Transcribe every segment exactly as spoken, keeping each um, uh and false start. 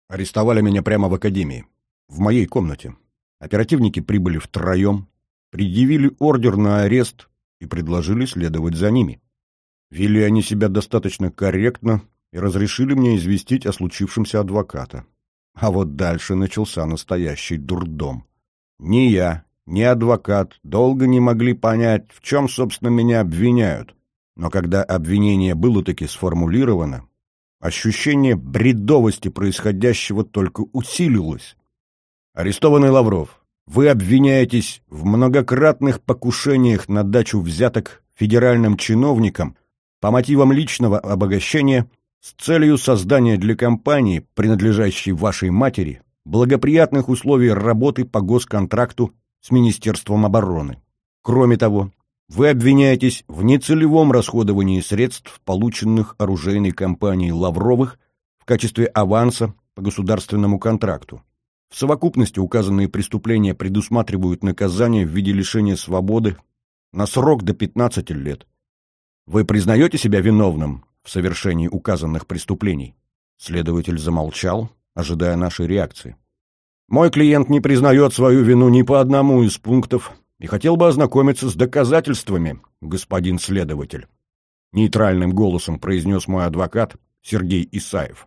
Арестовали меня прямо в академии, в моей комнате. Оперативники прибыли втроем, предъявили ордер на арест и предложили следовать за ними. Вели они себя достаточно корректно и разрешили мне известить о случившемся адвоката. А вот дальше начался настоящий дурдом. Ни я, ни адвокат долго не могли понять, в чем, собственно, меня обвиняют. Но когда обвинение было таки сформулировано, ощущение бредовости происходящего только усилилось. Арестованный Лавров, вы обвиняетесь в многократных покушениях на дачу взяток федеральным чиновникам по мотивам личного обогащения с целью создания для компании, принадлежащей вашей матери, благоприятных условий работы по госконтракту с Министерством обороны. Кроме того, вы обвиняетесь в нецелевом расходовании средств, полученных оружейной компанией Лавровых в качестве аванса по государственному контракту. В совокупности указанные преступления предусматривают наказание в виде лишения свободы на срок до пятнадцати лет. Вы признаете себя виновным в совершении указанных преступлений? Следователь замолчал, ожидая нашей реакции. Мой клиент не признает свою вину ни по одному из пунктов и хотел бы ознакомиться с доказательствами, господин следователь. Нейтральным голосом произнес мой адвокат Сергей Исаев.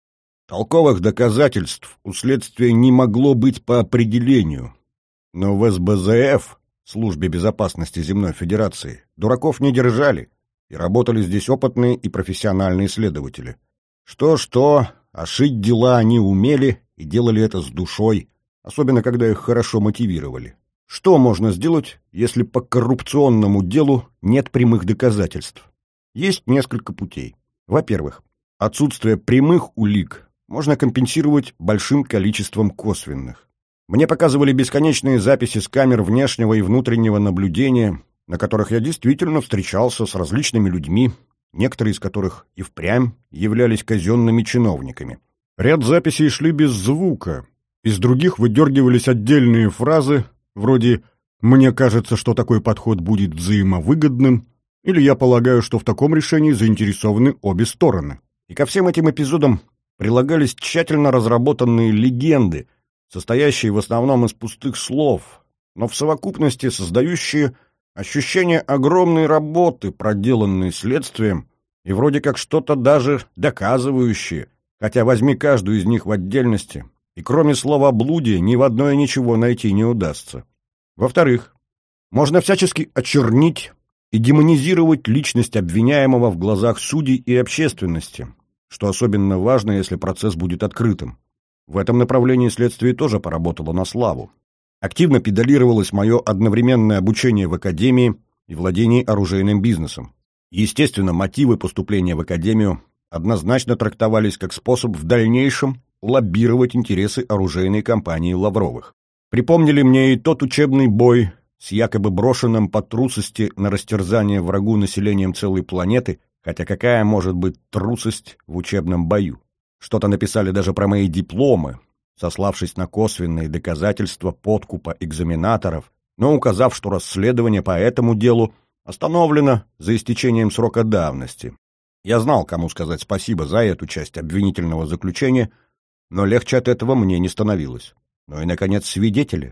Толковых доказательств у следствия не могло быть по определению, но в эс бэ зэ эф, Службе безопасности Земной Федерации, дураков не держали, и работали здесь опытные и профессиональные следователи. Что-что, а шить дела они умели и делали это с душой, особенно когда их хорошо мотивировали. Что можно сделать, если по коррупционному делу нет прямых доказательств? Есть несколько путей. Во-первых, отсутствие прямых улик можно компенсировать большим количеством косвенных. Мне показывали бесконечные записи с камер внешнего и внутреннего наблюдения, на которых я действительно встречался с различными людьми, некоторые из которых и впрямь являлись казенными чиновниками. Ряд записей шли без звука, из других выдергивались отдельные фразы, вроде «мне кажется, что такой подход будет взаимовыгодным» или «я полагаю, что в таком решении заинтересованы обе стороны». И ко всем этим эпизодам прилагались тщательно разработанные легенды, состоящие в основном из пустых слов, но в совокупности создающие ощущение огромной работы, проделанной следствием, и вроде как что-то даже доказывающее, хотя возьми каждую из них в отдельности, и кроме словоблудия ни в одной ничего найти не удастся. Во-вторых, можно всячески очернить и демонизировать личность обвиняемого в глазах судей и общественности, что особенно важно, если процесс будет открытым. В этом направлении следствие тоже поработало на славу. Активно педалировалось мое одновременное обучение в академии и владение оружейным бизнесом. Естественно, мотивы поступления в академию однозначно трактовались как способ в дальнейшем лоббировать интересы оружейной компании Лавровых. Припомнили мне и тот учебный бой с якобы брошенным по трусости на растерзание врагу населением целой планеты, хотя какая может быть трусость в учебном бою? Что-то написали даже про мои дипломы, сославшись на косвенные доказательства подкупа экзаменаторов, но указав, что расследование по этому делу остановлено за истечением срока давности. Я знал, кому сказать спасибо за эту часть обвинительного заключения, но легче от этого мне не становилось. Ну и, наконец, свидетели.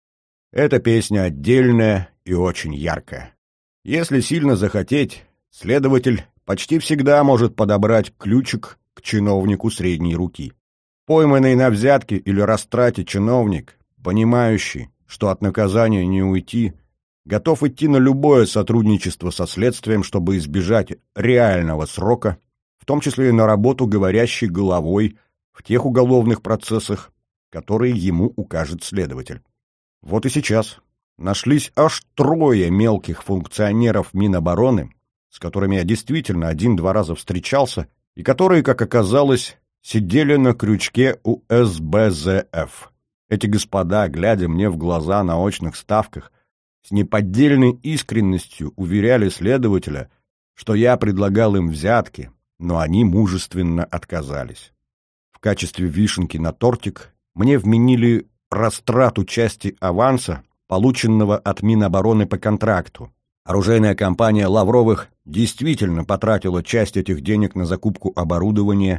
Эта песня отдельная и очень яркая. Если сильно захотеть, следователь почти всегда может подобрать ключик к чиновнику средней руки. Пойманный на взятке или растрате чиновник, понимающий, что от наказания не уйти, готов идти на любое сотрудничество со следствием, чтобы избежать реального срока, в том числе и на работу говорящей головой в тех уголовных процессах, которые ему укажет следователь. Вот и сейчас нашлись аж трое мелких функционеров Минобороны, с которыми я действительно один-два раза встречался, и которые, как оказалось, сидели на крючке у эс бэ зэ эф. Эти господа, глядя мне в глаза на очных ставках, с неподдельной искренностью уверяли следователя, что я предлагал им взятки, но они мужественно отказались. В качестве вишенки на тортик мне вменили растрату части аванса, полученного от Минобороны по контракту. Оружейная компания Лавровых действительно потратила часть этих денег на закупку оборудования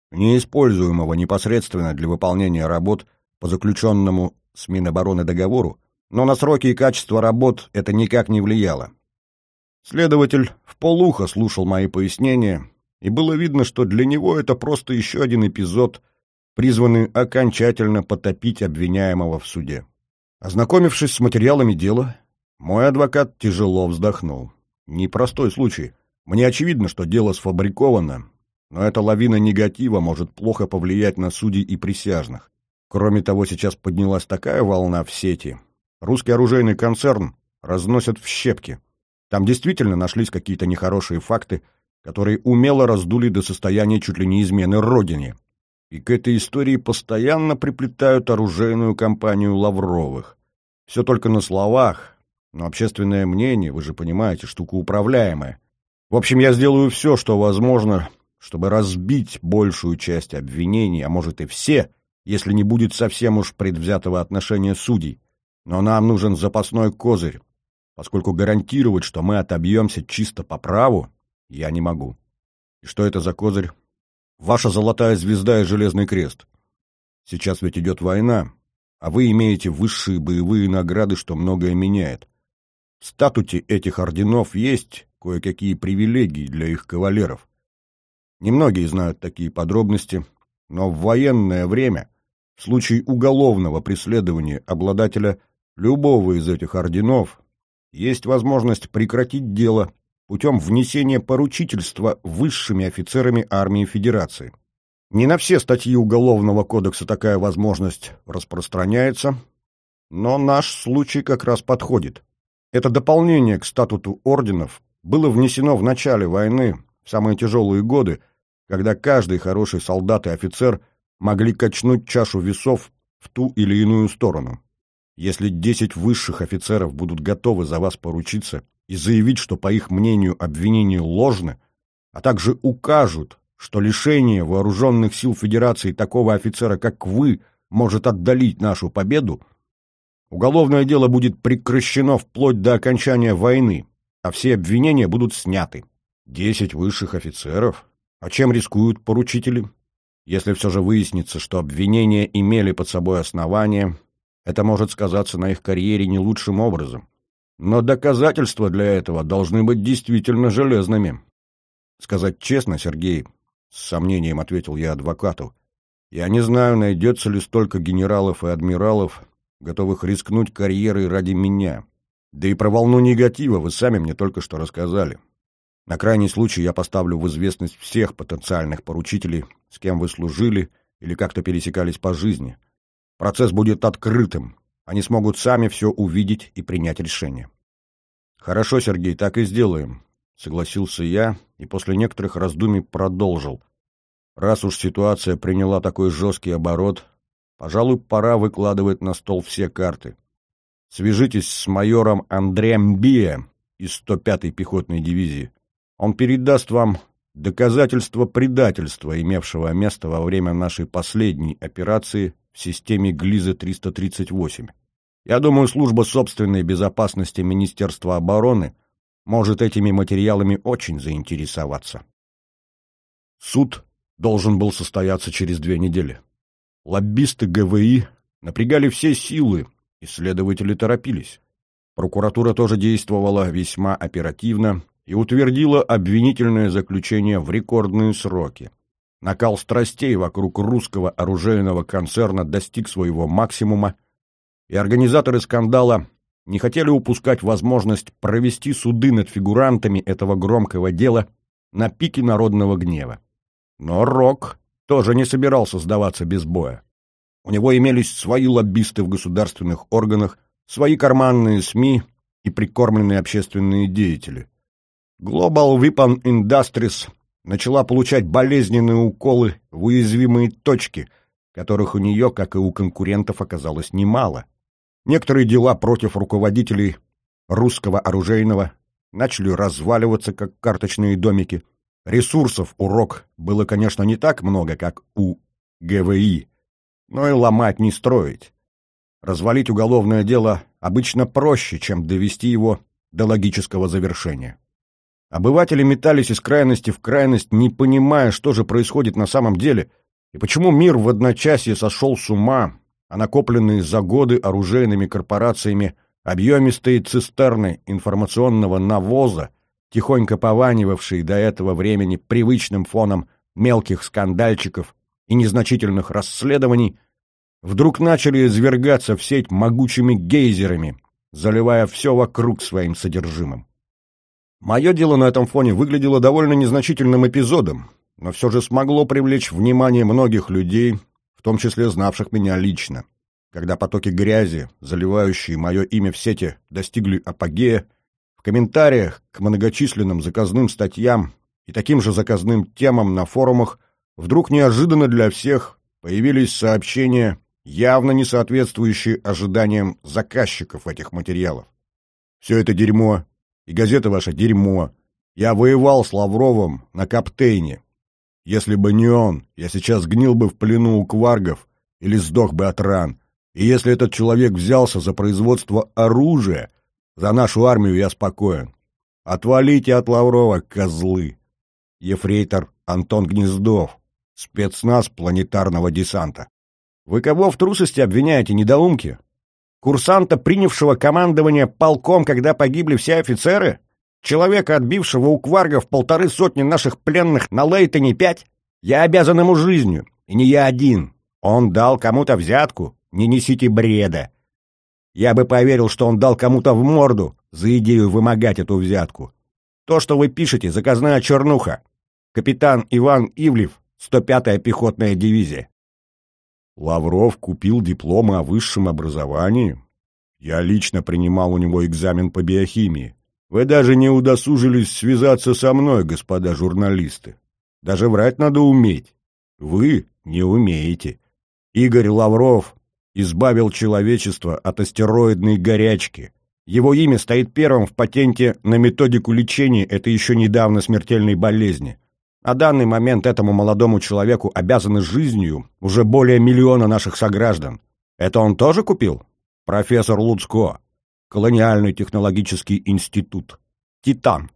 неиспользуемого непосредственно для выполнения работ по заключенному с Минобороны договору, но на сроки и качество работ это никак не влияло. Следователь вполуха слушал мои пояснения, и было видно, что для него это просто еще один эпизод, призванный окончательно потопить обвиняемого в суде. Ознакомившись с материалами дела, мой адвокат тяжело вздохнул. Непростой случай. Мне очевидно, что дело сфабриковано, но эта лавина негатива может плохо повлиять на судей и присяжных. Кроме того, сейчас поднялась такая волна в сети. Русский оружейный концерн разносят в щепки. Там действительно нашлись какие-то нехорошие факты, которые умело раздули до состояния чуть ли не измены родине. И к этой истории постоянно приплетают оружейную компанию Лавровых. Все только на словах, но общественное мнение, вы же понимаете, штука управляемая. В общем, я сделаю все, что возможно, чтобы разбить большую часть обвинений, а может и все, если не будет совсем уж предвзятого отношения судей. Но нам нужен запасной козырь, поскольку гарантировать, что мы отобьемся чисто по праву, я не могу. И что это за козырь? Ваша золотая звезда и железный крест. Сейчас ведь идет война, а вы имеете высшие боевые награды, что многое меняет. В статуте этих орденов есть кое-какие привилегии для их кавалеров. Немногие знают такие подробности, но в военное время, в случае уголовного преследования обладателя любого из этих орденов, есть возможность прекратить дело путем внесения поручительства высшими офицерами армии Федерации. Не на все статьи Уголовного кодекса такая возможность распространяется, но наш случай как раз подходит. Это дополнение к статуту орденов было внесено в начале войны, в самые тяжелые годы, когда каждый хороший солдат и офицер могли качнуть чашу весов в ту или иную сторону. Если десять высших офицеров будут готовы за вас поручиться и заявить, что, по их мнению, обвинения ложны, а также укажут, что лишение вооруженных сил Федерации такого офицера, как вы, может отдалить нашу победу, уголовное дело будет прекращено вплоть до окончания войны, а все обвинения будут сняты. Десять высших офицеров? А чем рискуют поручители? Если все же выяснится, что обвинения имели под собой основания, это может сказаться на их карьере не лучшим образом. Но доказательства для этого должны быть действительно железными. Сказать честно, Сергей, с сомнением ответил я адвокату, я не знаю, найдется ли столько генералов и адмиралов, готовых рискнуть карьерой ради меня. Да и про волну негатива вы сами мне только что рассказали. На крайний случай я поставлю в известность всех потенциальных поручителей, с кем вы служили или как-то пересекались по жизни. Процесс будет открытым. Они смогут сами все увидеть и принять решение. Хорошо, Сергей, так и сделаем, согласился я и после некоторых раздумий продолжил. Раз уж ситуация приняла такой жесткий оборот, пожалуй, пора выкладывать на стол все карты. Свяжитесь с майором Андреем Биа из сто пятой пехотной дивизии. Он передаст вам доказательства предательства, имевшего место во время нашей последней операции в системе Глиза триста тридцать восемь. Я думаю, служба собственной безопасности Министерства обороны может этими материалами очень заинтересоваться. Суд должен был состояться через две недели. Лоббисты ГВИ напрягали все силы, и следователи торопились. Прокуратура тоже действовала весьма оперативно и утвердила обвинительное заключение в рекордные сроки. Накал страстей вокруг русского оружейного концерна достиг своего максимума, и организаторы скандала не хотели упускать возможность провести суды над фигурантами этого громкого дела на пике народного гнева. Но Рок тоже не собирался сдаваться без боя. У него имелись свои лоббисты в государственных органах, свои карманные СМИ и прикормленные общественные деятели. Global Weapon Industries начала получать болезненные уколы в уязвимые точки, которых у нее, как и у конкурентов, оказалось немало. Некоторые дела против руководителей русского оружейного начали разваливаться, как карточные домики. Ресурсов у РОК было, конечно, не так много, как у ГВИ, но и ломать не строить. Развалить уголовное дело обычно проще, чем довести его до логического завершения. Обыватели метались из крайности в крайность, не понимая, что же происходит на самом деле, и почему мир в одночасье сошел с ума, а накопленные за годы оружейными корпорациями объемистые цистерны информационного навоза, тихонько пованивавшие до этого времени привычным фоном мелких скандальчиков и незначительных расследований, вдруг начали извергаться в сеть могучими гейзерами, заливая все вокруг своим содержимым. Мое дело на этом фоне выглядело довольно незначительным эпизодом, но все же смогло привлечь внимание многих людей, в том числе знавших меня лично. Когда потоки грязи, заливающие мое имя в сети, достигли апогея, в комментариях к многочисленным заказным статьям и таким же заказным темам на форумах вдруг неожиданно для всех появились сообщения, явно не соответствующие ожиданиям заказчиков этих материалов. Все это дерьмо, и газета ваша дерьмо. Я воевал с Лавровым на Каптейне. Если бы не он, я сейчас гнил бы в плену у кваргов или сдох бы от ран. И если этот человек взялся за производство оружия, за нашу армию я спокоен. Отвалите от Лаврова, козлы. Ефрейтор Антон Гнездов, спецназ планетарного десанта. Вы кого в трусости обвиняете, недоумки? Курсанта, принявшего командование полком, когда погибли все офицеры? Человека, отбившего у кваргов полторы сотни наших пленных на Лейтоне пять? Я обязан ему жизнью, и не я один. Он дал кому-то взятку, не несите бреда. Я бы поверил, что он дал кому-то в морду за идею вымогать эту взятку. То, что вы пишете, заказная чернуха. Капитан Иван Ивлев, сто пятая пехотная дивизия. Лавров купил дипломы о высшем образовании. Я лично принимал у него экзамен по биохимии. Вы даже не удосужились связаться со мной, господа журналисты. Даже врать надо уметь. Вы не умеете. Игорь Лавров избавил человечество от астероидной горячки. Его имя стоит первым в патенте на методику лечения этой еще недавно смертельной болезни. На данный момент этому молодому человеку обязаны жизнью уже более миллиона наших сограждан. Это он тоже купил? Профессор Луцко. Колониальный технологический институт. Титан.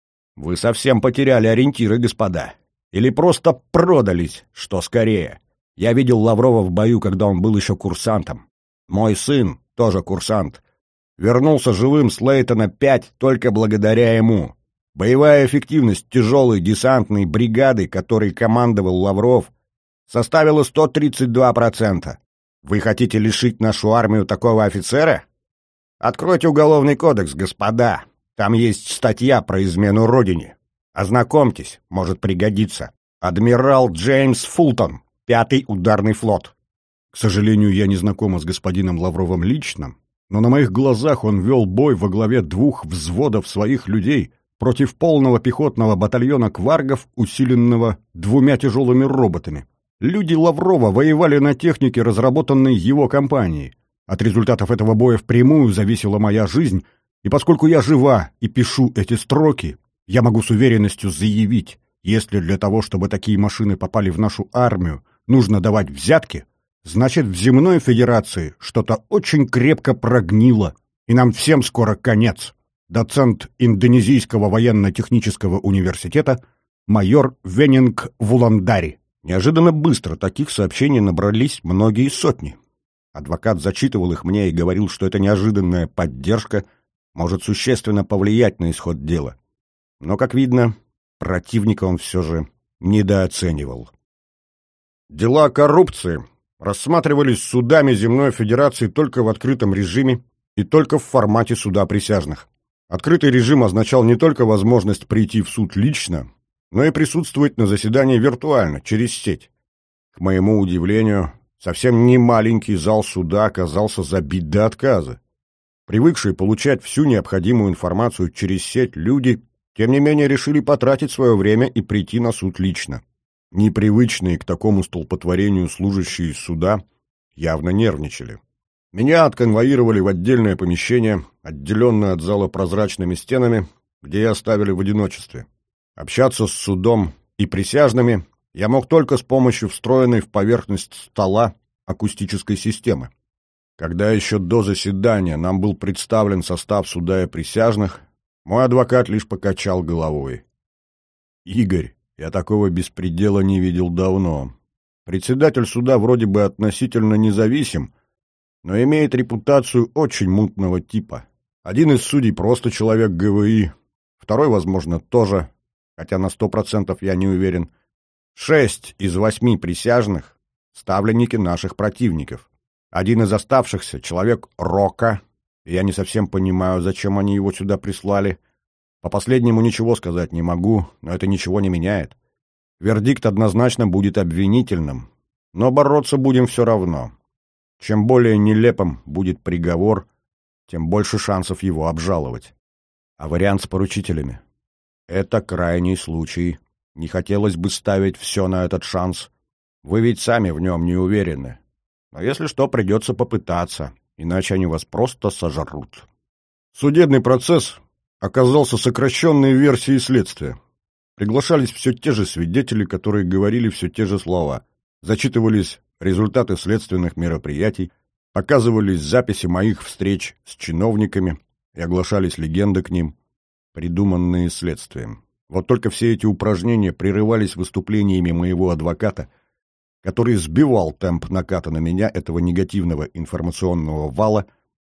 Вы совсем потеряли ориентиры, господа. Или просто продались, что скорее. Я видел Лаврова в бою, когда он был еще курсантом. Мой сын, тоже курсант, вернулся живым с Лейтона пять только благодаря ему. Боевая эффективность тяжелой десантной бригады, которой командовал Лавров, составила сто тридцать два процента. Вы хотите лишить нашу армию такого офицера? Откройте уголовный кодекс, господа. Там есть статья про измену родине. Ознакомьтесь, может пригодиться. Адмирал Джеймс Фултон, пятый ударный флот. К сожалению, я не знакома с господином Лавровым лично, но на моих глазах он вел бой во главе двух взводов своих людей против полного пехотного батальона кваргов, усиленного двумя тяжелыми роботами. Люди Лаврова воевали на технике, разработанной его компанией. От результатов этого боя впрямую зависела моя жизнь, и поскольку я жива и пишу эти строки, я могу с уверенностью заявить, если для того, чтобы такие машины попали в нашу армию, нужно давать взятки, значит, в земной федерации что-то очень крепко прогнило, и нам всем скоро конец. Доцент Индонезийского военно-технического университета майор Венинг Вуландари. Неожиданно быстро таких сообщений набрались многие сотни. Адвокат зачитывал их мне и говорил, что эта неожиданная поддержка может существенно повлиять на исход дела. Но, как видно, противника он все же недооценивал. Дела коррупции рассматривались судами Земной Федерации только в открытом режиме и только в формате суда присяжных. Открытый режим означал не только возможность прийти в суд лично, но и присутствовать на заседании виртуально, через сеть. К моему удивлению, совсем не маленький зал суда оказался забит до отказа. Привыкшие получать всю необходимую информацию через сеть люди, тем не менее, решили потратить свое время и прийти на суд лично. Непривычные к такому столпотворению служащие суда явно нервничали. Меня отконвоировали в отдельное помещение, отделенное от зала прозрачными стенами, где я оставили в одиночестве. Общаться с судом и присяжными я мог только с помощью встроенной в поверхность стола акустической системы. Когда еще до заседания нам был представлен состав суда и присяжных, Мой адвокат лишь покачал головой. «Игорь, я такого беспредела не видел давно. Председатель суда вроде бы относительно независим, но имеет репутацию очень мутного типа. Один из судей просто человек ГВИ, второй, возможно, тоже, хотя на сто процентов я не уверен. Шесть из восьми присяжных — ставленники наших противников. Один из оставшихся — человек Рока, и я не совсем понимаю, зачем они его сюда прислали. По последнему ничего сказать не могу, но это ничего не меняет. Вердикт однозначно будет обвинительным, но бороться будем все равно. Чем более нелепым будет приговор, тем больше шансов его обжаловать. А вариант с поручителями? Это крайний случай. Не хотелось бы ставить все на этот шанс. Вы ведь сами в нем не уверены. Но если что, придется попытаться, иначе они вас просто сожрут. Судебный процесс оказался сокращенной версией следствия. Приглашались все те же свидетели, которые говорили все те же слова. Зачитывались результаты следственных мероприятий, показывались записи моих встреч с чиновниками и оглашались легенды к ним, придуманные следствием. Вот только все эти упражнения прерывались выступлениями моего адвоката, который сбивал темп наката на меня этого негативного информационного вала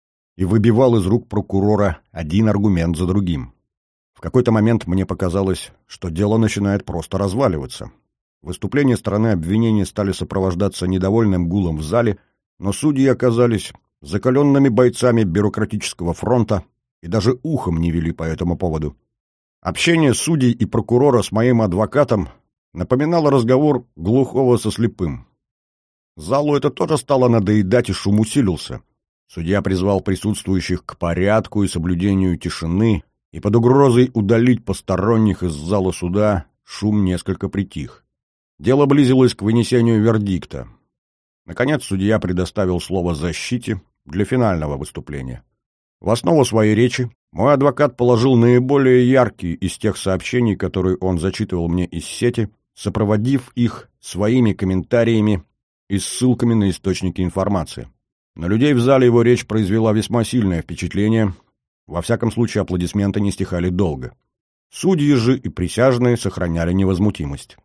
и выбивал из рук прокурора один аргумент за другим. В какой-то момент мне показалось, что дело начинает просто разваливаться. Выступления стороны обвинения стали сопровождаться недовольным гулом в зале, но судьи оказались закаленными бойцами бюрократического фронта и даже ухом не вели по этому поводу. Общение судей и прокурора с моим адвокатом напоминало разговор глухого со слепым. Залу это тоже стало надоедать, и шум усилился. Судья призвал присутствующих к порядку и соблюдению тишины, и под угрозой удалить посторонних из зала суда шум несколько притих. Дело близилось к вынесению вердикта. Наконец судья предоставил слово защите для финального выступления. В основу своей речи мой адвокат положил наиболее яркие из тех сообщений, которые он зачитывал мне из сети, сопроводив их своими комментариями и ссылками на источники информации. На людей в зале его речь произвела весьма сильное впечатление. Во всяком случае, аплодисменты не стихали долго. Судьи же и присяжные сохраняли невозмутимость.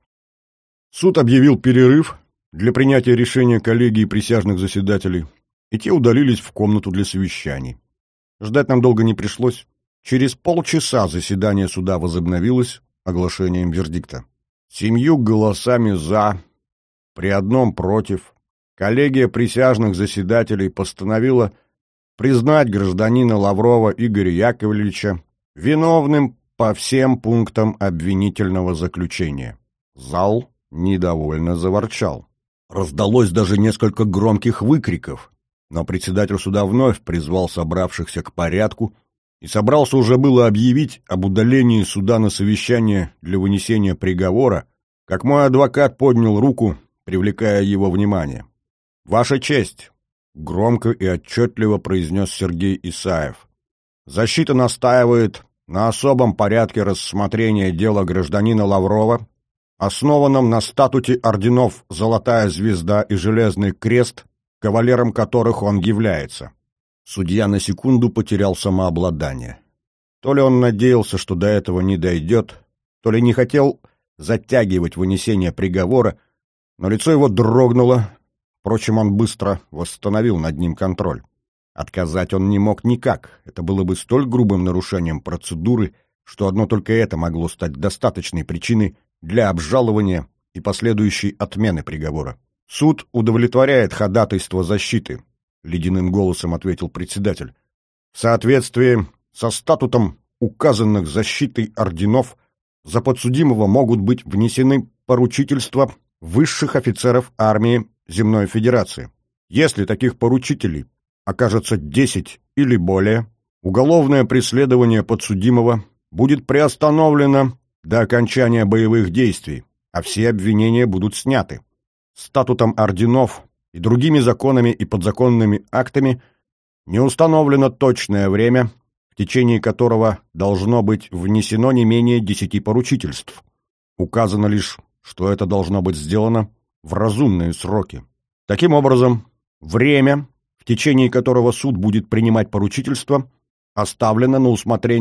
Суд объявил перерыв для принятия решения коллегии присяжных заседателей, и те удалились в комнату для совещаний. Ждать нам долго не пришлось. Через полчаса заседание суда возобновилось оглашением вердикта. Семью голосами «за», при одном «против», коллегия присяжных заседателей постановила признать гражданина Лаврова Игоря Яковлевича виновным по всем пунктам обвинительного заключения. Зал недовольно заворчал. Раздалось даже несколько громких выкриков, но председатель суда вновь призвал собравшихся к порядку и собрался уже было объявить об удалении суда на совещание для вынесения приговора, как мой адвокат поднял руку, привлекая его внимание. «Ваша честь!» — громко и отчетливо произнес Сергей Исаев. «Защита настаивает на особом порядке рассмотрения дела гражданина Лаврова, основанном на статуте орденов «Золотая звезда» и «Железный крест», кавалером которых он является». Судья на секунду потерял самообладание. То ли он надеялся, что до этого не дойдет, то ли не хотел затягивать вынесение приговора, но лицо его дрогнуло. Впрочем, он быстро восстановил над ним контроль. Отказать он не мог никак. Это было бы столь грубым нарушением процедуры, что одно только это могло стать достаточной причиной для обжалования и последующей отмены приговора. «Суд удовлетворяет ходатайство защиты», — ледяным голосом ответил председатель. «В соответствии со статутом указанных защитой орденов за подсудимого могут быть внесены поручительства высших офицеров армии Земной Федерации. Если таких поручителей окажется десять или более, уголовное преследование подсудимого будет приостановлено до окончания боевых действий, а все обвинения будут сняты. Статутом орденов и другими законами и подзаконными актами не установлено точное время, в течение которого должно быть внесено не менее десяти поручительств. Указано лишь, что это должно быть сделано в разумные сроки. Таким образом, время, в течение которого суд будет принимать поручительство, оставлено на усмотрение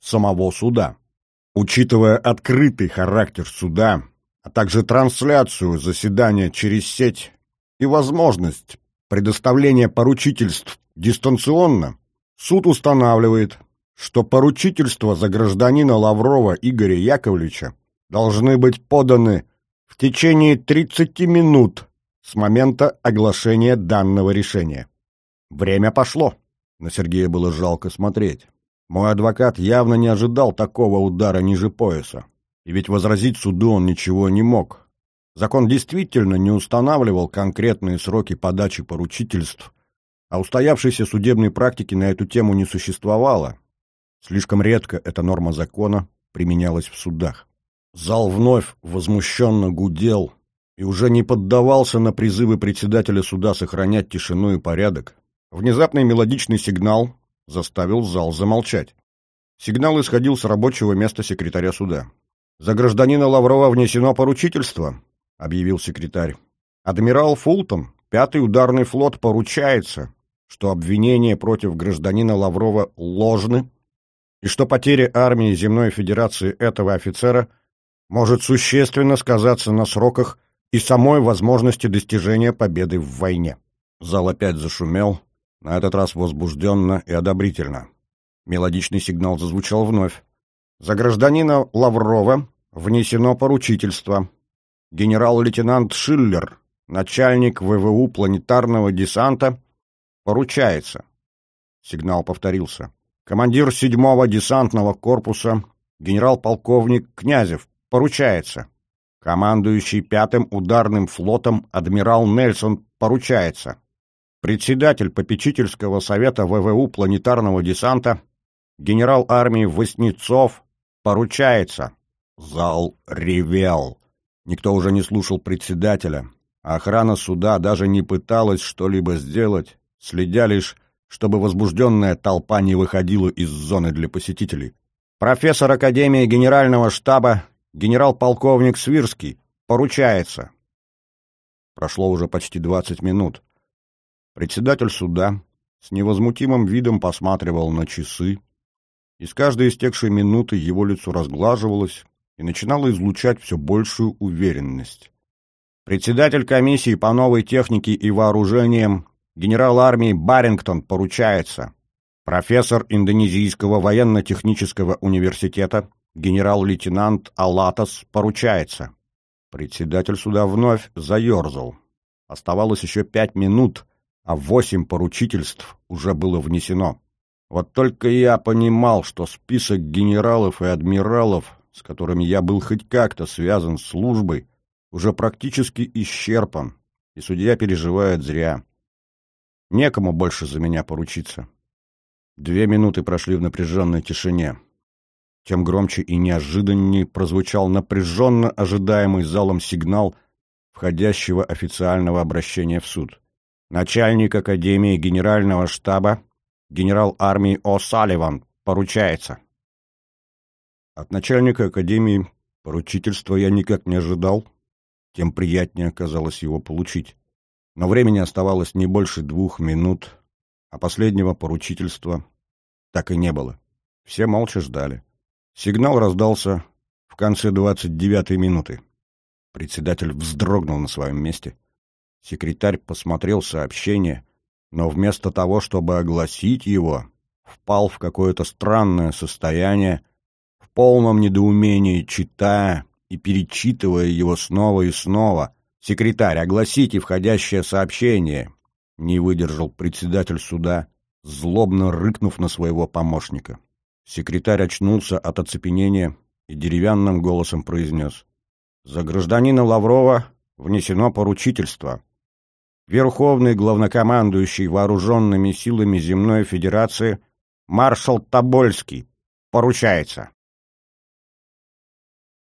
самого суда. Учитывая открытый характер суда, а также трансляцию заседания через сеть и возможность предоставления поручительств дистанционно, суд устанавливает, что поручительства за гражданина Лаврова Игоря Яковлевича должны быть поданы в течение тридцати минут с момента оглашения данного решения. Время пошло. На Сергея было жалко смотреть. Мой адвокат явно не ожидал такого удара ниже пояса. И ведь возразить суду он ничего не мог. Закон действительно не устанавливал конкретные сроки подачи поручительств, а устоявшейся судебной практики на эту тему не существовало. Слишком редко эта норма закона применялась в судах. Зал вновь возмущенно гудел и уже не поддавался на призывы председателя суда сохранять тишину и порядок. Внезапный мелодичный сигнал заставил зал замолчать. Сигнал исходил с рабочего места секретаря суда. «За гражданина Лаврова внесено поручительство», — объявил секретарь. «Адмирал Фултон, пятый ударный флот, поручается, что обвинения против гражданина Лаврова ложны и что потеря армии Земной Федерации этого офицера может существенно сказаться на сроках и самой возможности достижения победы в войне». Зал опять зашумел, на этот раз возбужденно и одобрительно. Мелодичный сигнал зазвучал вновь. «За гражданина Лаврова внесено поручительство. Генерал-лейтенант Шиллер, начальник ВВУ планетарного десанта, поручается». Сигнал повторился. «Командир седьмого десантного корпуса, генерал-полковник Князев, поручается. Командующий пятым ударным флотом адмирал Нельсон поручается. Председатель попечительского совета ВВУ планетарного десанта, генерал армии Васнецов, поручается». Зал ревел. Никто уже не слушал председателя, а охрана суда даже не пыталась что-либо сделать, следя лишь, чтобы возбужденная толпа не выходила из зоны для посетителей. «Профессор Академии Генерального штаба, генерал-полковник Свирский, поручается». Прошло уже почти двадцать минут. Председатель суда с невозмутимым видом посматривал на часы, и с каждой истекшей минуты его лицо разглаживалось и начинало излучать все большую уверенность. «Председатель комиссии по новой технике и вооружениям, генерал армии Барингтон, поручается. Профессор Индонезийского военно-технического университета, генерал-лейтенант Алатас, поручается». Председатель суда вновь заерзал. Оставалось еще пять минут, а восемь поручительств уже было внесено. Вот только я понимал, что список генералов и адмиралов, с которыми я был хоть как-то связан с службой, уже практически исчерпан, и судья переживает зря. Некому больше за меня поручиться. Две минуты прошли в напряженной тишине. Тем громче и неожиданнее прозвучал напряженно ожидаемый залом сигнал входящего официального обращения в суд. «Начальник Академии Генерального штаба, генерал армии О'Салливан, поручается». От начальника Академии поручительства я никак не ожидал, тем приятнее оказалось его получить. Но времени оставалось не больше двух минут, а последнего поручительства так и не было. Все молча ждали. Сигнал раздался в конце двадцать девятой минуты. Председатель вздрогнул на своем месте. Секретарь посмотрел сообщение, но вместо того, чтобы огласить его, впал в какое-то странное состояние, в полном недоумении читая и перечитывая его снова и снова. «Секретарь, огласите входящее сообщение!» — не выдержал председатель суда, злобно рыкнув на своего помощника. Секретарь очнулся от оцепенения и деревянным голосом произнес: «За гражданина Лаврова внесено поручительство. Верховный главнокомандующий вооруженными силами Земной Федерации маршал Тобольский поручается».